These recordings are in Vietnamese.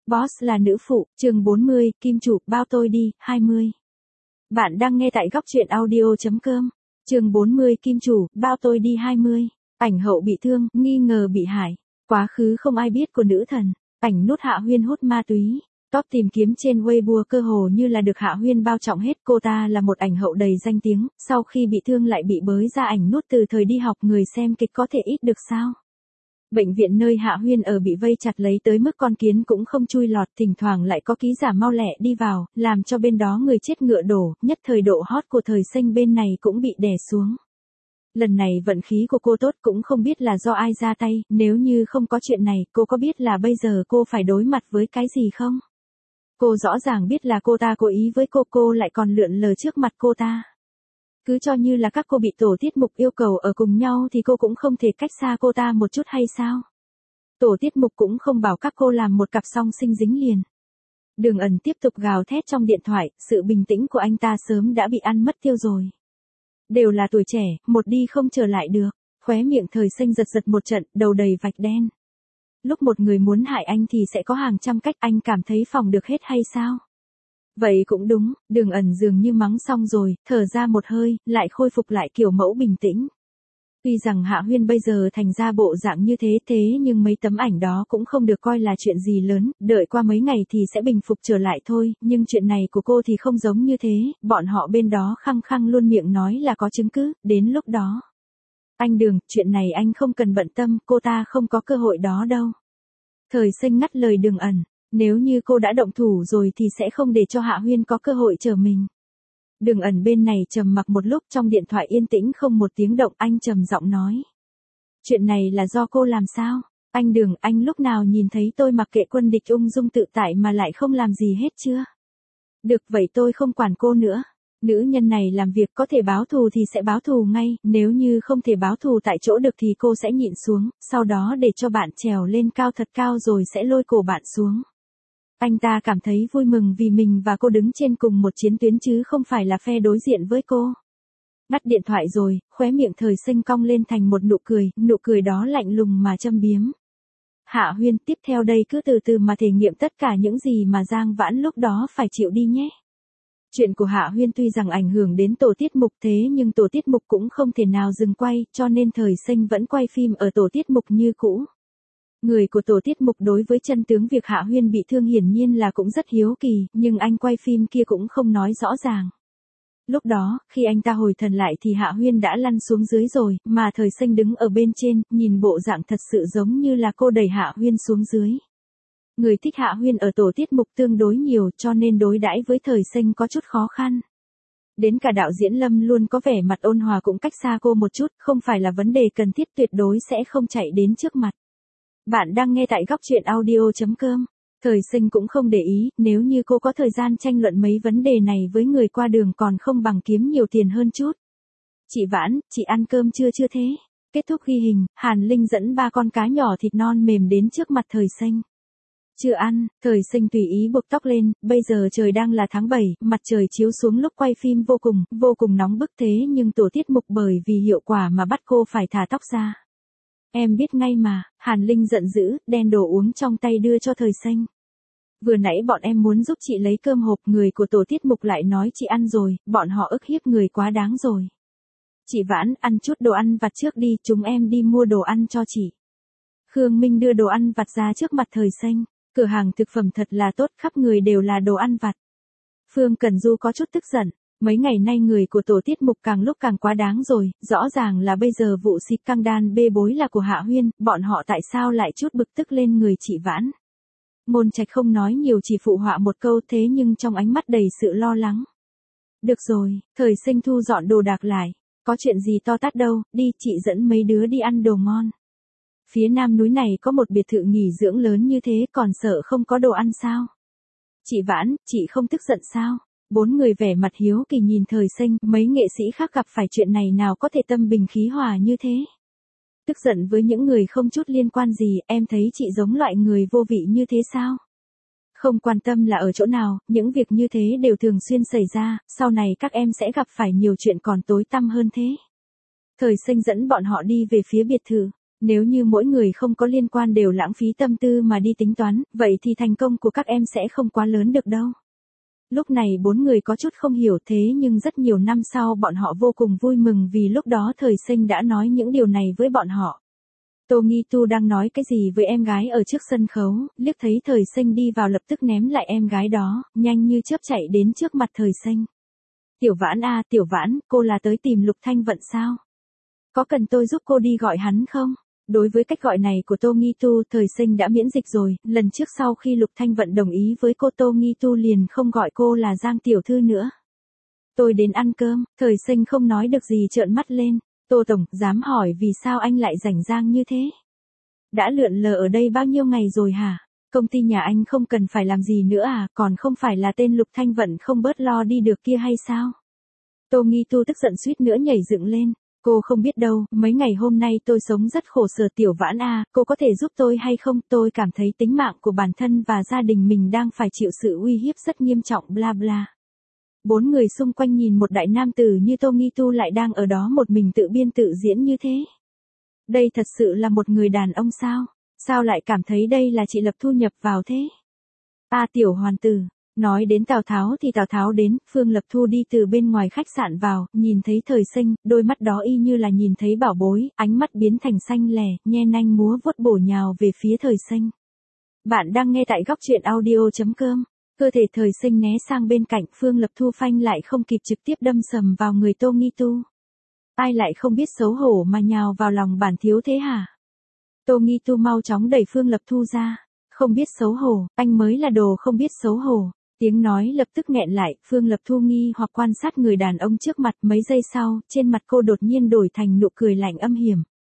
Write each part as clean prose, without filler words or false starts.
Boss là nữ phụ, chương 40, Kim chủ, bao tôi đi, 20. Bạn đang nghe tại góc truyện audio.com. Chương 40, Kim chủ, bao tôi đi 20. Ảnh hậu bị thương, nghi ngờ bị hại. Quá khứ không ai biết của nữ thần. Ảnh nút Hạ Huyên hút ma túy. Top tìm kiếm trên Weibo cơ hồ như là được Hạ Huyên bao trọng hết. Cô ta là một ảnh hậu đầy danh tiếng, sau khi bị thương lại bị bới ra ảnh nút từ thời đi học, người xem kịch có thể ít được sao. Bệnh viện nơi Hạ Huyên ở bị vây chặt lấy tới mức con kiến cũng không chui lọt, thỉnh thoảng lại có ký giả mau lẹ đi vào, làm cho bên đó người chết ngựa đổ, nhất thời độ hot của thời sinh bên này cũng bị đè xuống. Lần này vận khí của cô tốt, cũng không biết là do ai ra tay, nếu như không có chuyện này, cô có biết là bây giờ cô phải đối mặt với cái gì không? Cô rõ ràng biết là cô ta cố ý với cô lại còn lượn lờ trước mặt cô ta. Cứ cho như là các cô bị tổ tiết mục yêu cầu ở cùng nhau thì cô cũng không thể cách xa cô ta một chút hay sao? Tổ tiết mục cũng không bảo các cô làm một cặp song sinh dính liền. Đường Ẩn tiếp tục gào thét trong điện thoại, sự bình tĩnh của anh ta sớm đã bị ăn mất tiêu rồi. Đều là tuổi trẻ, một đi không trở lại được. Khóe miệng thời sinh giật giật một trận, đầu đầy vạch đen. Lúc một người muốn hại anh thì sẽ có hàng trăm cách, anh cảm thấy phòng được hết hay sao? Vậy cũng đúng, Đường Ẩn dường như mắng xong rồi, thở ra một hơi, lại khôi phục lại kiểu mẫu bình tĩnh. Tuy rằng Hạ Huyên bây giờ thành ra bộ dạng như thế nhưng mấy tấm ảnh đó cũng không được coi là chuyện gì lớn, đợi qua mấy ngày thì sẽ bình phục trở lại thôi, nhưng chuyện này của cô thì không giống như thế, bọn họ bên đó khăng khăng luôn miệng nói là có chứng cứ, đến lúc đó. Anh Đường, chuyện này anh không cần bận tâm, cô ta không có cơ hội đó đâu. Thời sinh ngắt lời Đường Ẩn. Nếu như cô đã động thủ rồi thì sẽ không để cho Hạ Huyên có cơ hội trở mình. Đường Ẩn bên này trầm mặc một lúc, trong điện thoại yên tĩnh không một tiếng động, anh trầm giọng nói. Chuyện này là do cô làm sao? Anh Đường, anh lúc nào nhìn thấy tôi mặc kệ quân địch ung dung tự tại mà lại không làm gì hết chưa? Được vậy tôi không quản cô nữa. Nữ nhân này làm việc có thể báo thù thì sẽ báo thù ngay, nếu như không thể báo thù tại chỗ được thì cô sẽ nhịn xuống, sau đó để cho bạn trèo lên cao thật cao rồi sẽ lôi cổ bạn xuống. Anh ta cảm thấy vui mừng vì mình và cô đứng trên cùng một chiến tuyến chứ không phải là phe đối diện với cô. Ngắt điện thoại rồi, khóe miệng thời sinh cong lên thành một nụ cười đó lạnh lùng mà châm biếm. Hạ Huyên, tiếp theo đây cứ từ từ mà thể nghiệm tất cả những gì mà Giang Vãn lúc đó phải chịu đi nhé. Chuyện của Hạ Huyên tuy rằng ảnh hưởng đến tổ tiết mục thế nhưng tổ tiết mục cũng không thể nào dừng quay, cho nên thời sinh vẫn quay phim ở tổ tiết mục như cũ. Người của tổ tiết mục đối với chân tướng việc Hạ Huyên bị thương hiển nhiên là cũng rất hiếu kỳ, nhưng anh quay phim kia cũng không nói rõ ràng. Lúc đó, khi anh ta hồi thần lại thì Hạ Huyên đã lăn xuống dưới rồi, mà thời sinh đứng ở bên trên, nhìn bộ dạng thật sự giống như là cô đẩy Hạ Huyên xuống dưới. Người thích Hạ Huyên ở tổ tiết mục tương đối nhiều cho nên đối đãi với thời sinh có chút khó khăn. Đến cả đạo diễn Lâm luôn có vẻ mặt ôn hòa cũng cách xa cô một chút, không phải là vấn đề cần thiết, tuyệt đối sẽ không chạy đến trước mặt. Bạn đang nghe tại góc truyện audio.com. Thời sinh cũng không để ý, nếu như cô có thời gian tranh luận mấy vấn đề này với người qua đường còn không bằng kiếm nhiều tiền hơn chút. Chị Vãn, chị ăn cơm chưa thế? Kết thúc ghi hình, Hàn Linh dẫn 3 con cá nhỏ thịt non mềm đến trước mặt thời sinh. Chưa ăn, thời sinh tùy ý buộc tóc lên, bây giờ trời đang là tháng 7, mặt trời chiếu xuống lúc quay phim vô cùng nóng bức thế nhưng tổ tiết mục bởi vì hiệu quả mà bắt cô phải thả tóc ra. Em biết ngay mà, Hàn Linh giận dữ, đen đồ uống trong tay đưa cho thời sinh. Vừa nãy bọn em muốn giúp chị lấy cơm hộp, người của tổ tiết mục lại nói chị ăn rồi, bọn họ ức hiếp người quá đáng rồi. Chị Vãn, ăn chút đồ ăn vặt trước đi, chúng em đi mua đồ ăn cho chị. Khương Minh đưa đồ ăn vặt ra trước mặt thời sinh, cửa hàng thực phẩm thật là tốt, khắp người đều là đồ ăn vặt. Phương Cần Du có chút tức giận. Mấy ngày nay người của tổ tiết mục càng lúc càng quá đáng rồi, rõ ràng là bây giờ vụ xịt căng đan bê bối là của Hạ Huyên, bọn họ tại sao lại chút bực tức lên người chị Vãn. Ngôn Trạch không nói nhiều chỉ phụ họa một câu thế nhưng trong ánh mắt đầy sự lo lắng. Được rồi, thời sinh thu dọn đồ đạc lại, có chuyện gì to tát đâu, đi chị dẫn mấy đứa đi ăn đồ ngon. Phía nam núi này có một biệt thự nghỉ dưỡng lớn như thế còn sợ không có đồ ăn sao? Chị Vãn, chị không tức giận sao? 4 người vẻ mặt hiếu kỳ nhìn thời sinh, mấy nghệ sĩ khác gặp phải chuyện này nào có thể tâm bình khí hòa như thế. Tức giận với những người không chút liên quan gì, em thấy chị giống loại người vô vị như thế sao? Không quan tâm là ở chỗ nào, những việc như thế đều thường xuyên xảy ra, sau này các em sẽ gặp phải nhiều chuyện còn tối tăm hơn thế. Thời sinh dẫn bọn họ đi về phía biệt thự. Nếu như mỗi người không có liên quan đều lãng phí tâm tư mà đi tính toán, vậy thì thành công của các em sẽ không quá lớn được đâu. Lúc này bốn người có chút không hiểu thế nhưng rất nhiều năm sau bọn họ vô cùng vui mừng vì lúc đó Thời Sinh đã nói những điều này với bọn họ. Tô Nghi Tu đang nói cái gì với em gái ở trước sân khấu, liếc thấy Thời Sinh đi vào lập tức ném lại em gái đó, nhanh như chớp chạy đến trước mặt Thời Sinh. Tiểu Vãn à, Tiểu Vãn, cô là tới tìm Lục Thanh Vận sao? Có cần tôi giúp cô đi gọi hắn không? Đối với cách gọi này của Tô Nghi Tu, Thời Sinh đã miễn dịch rồi, lần trước sau khi Lục Thanh Vận đồng ý với cô Tô Nghi Tu liền không gọi cô là Giang Tiểu Thư nữa. Tôi đến ăn cơm, Thời Sinh không nói được gì trợn mắt lên. Tô Tổng, dám hỏi vì sao anh lại rảnh rang như thế? Đã lượn lờ ở đây bao nhiêu ngày rồi hả? Công ty nhà anh không cần phải làm gì nữa à, còn không phải là tên Lục Thanh Vận không bớt lo đi được kia hay sao? Tô Nghi Tu tức giận suýt nữa nhảy dựng lên. Cô không biết đâu, mấy ngày hôm nay tôi sống rất khổ sở Tiểu Vãn à, cô có thể giúp tôi hay không? Tôi cảm thấy tính mạng của bản thân và gia đình mình đang phải chịu sự uy hiếp rất nghiêm trọng bla bla. Bốn người xung quanh nhìn một đại nam tử như Tô Nghi Tu lại đang ở đó một mình tự biên tự diễn như thế. Đây thật sự là một người đàn ông sao? Sao lại cảm thấy đây là chị Lập Thu nhập vào thế? À Tiểu Hoàn Tử. Nói đến Tào Tháo thì Tào Tháo đến, Phương Lập Thu đi từ bên ngoài khách sạn vào, nhìn thấy Thời Sinh, đôi mắt đó y như là nhìn thấy bảo bối, ánh mắt biến thành xanh lè, nhe nanh múa vuốt bổ nhào về phía Thời Sinh. Bạn đang nghe tại góc truyện audio.com. Cơ thể Thời Sinh né sang bên cạnh, Phương Lập Thu phanh lại không kịp trực tiếp đâm sầm vào người Tô Nghi Tu. Ai lại không biết xấu hổ mà nhào vào lòng bản thiếu thế hả? Tô Nghi Tu mau chóng đẩy Phương Lập Thu ra. Không biết xấu hổ, anh mới là đồ không biết xấu hổ. Tiếng nói lập tức nghẹn lại, Phương Lập Thu nghi hoặc quan sát người đàn ông trước mặt, mấy giây sau, trên mặt cô đột nhiên đổi thành nụ cười lạnh âm hiểm.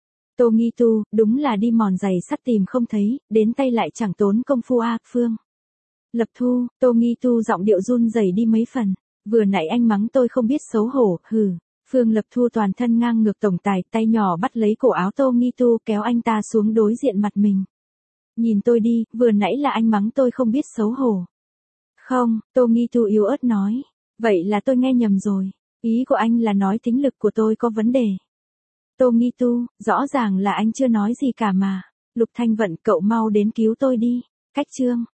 Tô Nghi Tu, đúng là đi mòn giày sắt tìm không thấy, đến tay lại chẳng tốn công phu a, Phương Lập Thu, Tô Nghi Tu giọng điệu run rẩy đi mấy phần. Vừa nãy anh mắng tôi không biết xấu hổ, hừ. Phương Lập Thu toàn thân ngang ngược tổng tài, tay nhỏ bắt lấy cổ áo Tô Nghi Tu kéo anh ta xuống đối diện mặt mình. Nhìn tôi đi, vừa nãy là anh mắng tôi không biết xấu hổ. Không, Tô Nghi Tu yếu ớt nói. Vậy là tôi nghe nhầm rồi. Ý của anh là nói tính lực của tôi có vấn đề. Tô Nghi Tu, rõ ràng là anh chưa nói gì cả mà. Lục Thanh Vận, cậu mau đến cứu tôi đi. Cách chương.